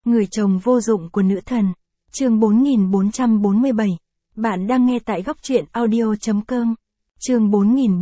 Người chồng vô dụng của nữ thần. Chương 4447. Bạn đang nghe tại góc truyện audio.com. Chương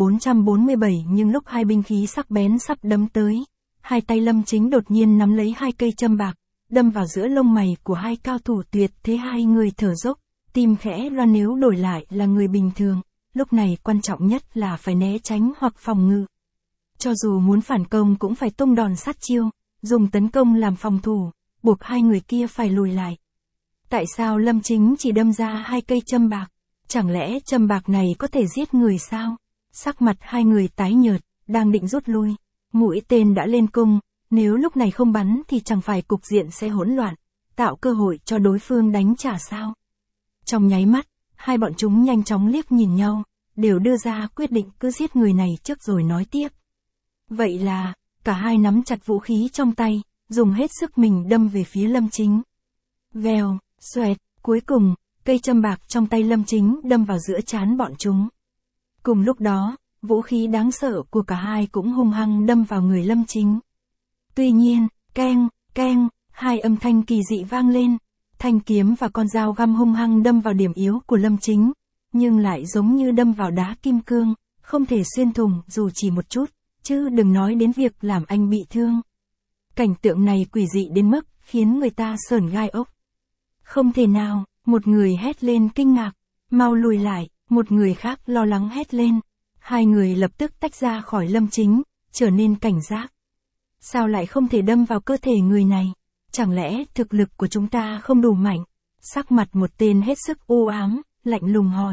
4447. Nhưng lúc hai binh khí sắc bén sắp đâm tới, hai tay Lâm Chính đột nhiên nắm lấy hai cây châm bạc, đâm vào giữa lông mày của hai cao thủ tuyệt thế. Hai người thở dốc, tim khẽ loan. Nếu đổi lại là người bình thường, lúc này quan trọng nhất là phải né tránh hoặc phòng ngự. Cho dù muốn phản công cũng phải tung đòn sát chiêu, dùng tấn công làm phòng thủ, buộc hai người kia phải lùi lại. Tại sao Lâm Chính chỉ đâm ra hai cây châm bạc? Chẳng lẽ châm bạc này có thể giết người sao? Sắc mặt hai người tái nhợt, đang định rút lui. Mũi tên đã lên cung, nếu lúc này không bắn thì chẳng phải cục diện sẽ hỗn loạn, tạo cơ hội cho đối phương đánh trả sao? Trong nháy mắt, hai bọn chúng nhanh chóng liếc nhìn nhau, đều đưa ra quyết định cứ giết người này trước rồi nói tiếp. Vậy là, cả hai nắm chặt vũ khí trong tay, dùng hết sức mình đâm về phía Lâm Chính. Vèo, xoẹt, cuối cùng, cây châm bạc trong tay Lâm Chính đâm vào giữa trán bọn chúng. Cùng lúc đó, vũ khí đáng sợ của cả hai cũng hung hăng đâm vào người Lâm Chính. Tuy nhiên, keng, keng, hai âm thanh kỳ dị vang lên. Thanh kiếm và con dao găm hung hăng đâm vào điểm yếu của Lâm Chính, nhưng lại giống như đâm vào đá kim cương, không thể xuyên thủng dù chỉ một chút, chứ đừng nói đến việc làm anh bị thương. Cảnh tượng này quỷ dị đến mức khiến người ta sởn gai ốc. Không thể nào, một người hét lên kinh ngạc, mau lùi lại, một người khác lo lắng hét lên. Hai người lập tức tách ra khỏi Lâm Chính, trở nên cảnh giác. Sao lại không thể đâm vào cơ thể người này? Chẳng lẽ thực lực của chúng ta không đủ mạnh? Sắc mặt một tên hết sức u ám, lạnh lùng hỏi.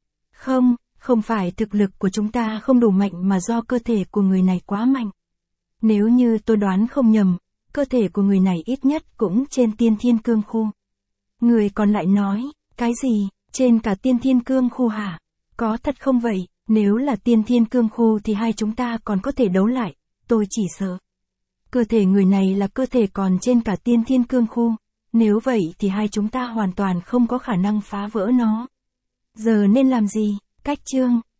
Không phải thực lực của chúng ta không đủ mạnh mà do cơ thể của người này quá mạnh. Nếu như tôi đoán không nhầm, cơ thể của người này ít nhất cũng trên tiên thiên cương khu. Người còn lại nói, cái gì, trên cả tiên thiên cương khu hả? Có thật không vậy? Nếu là tiên thiên cương khu thì hai chúng ta còn có thể đấu lại, tôi chỉ sợ. Cơ thể người này là cơ thể còn trên cả tiên thiên cương khu, nếu vậy thì hai chúng ta hoàn toàn không có khả năng phá vỡ nó. Giờ nên làm gì? Cách chương.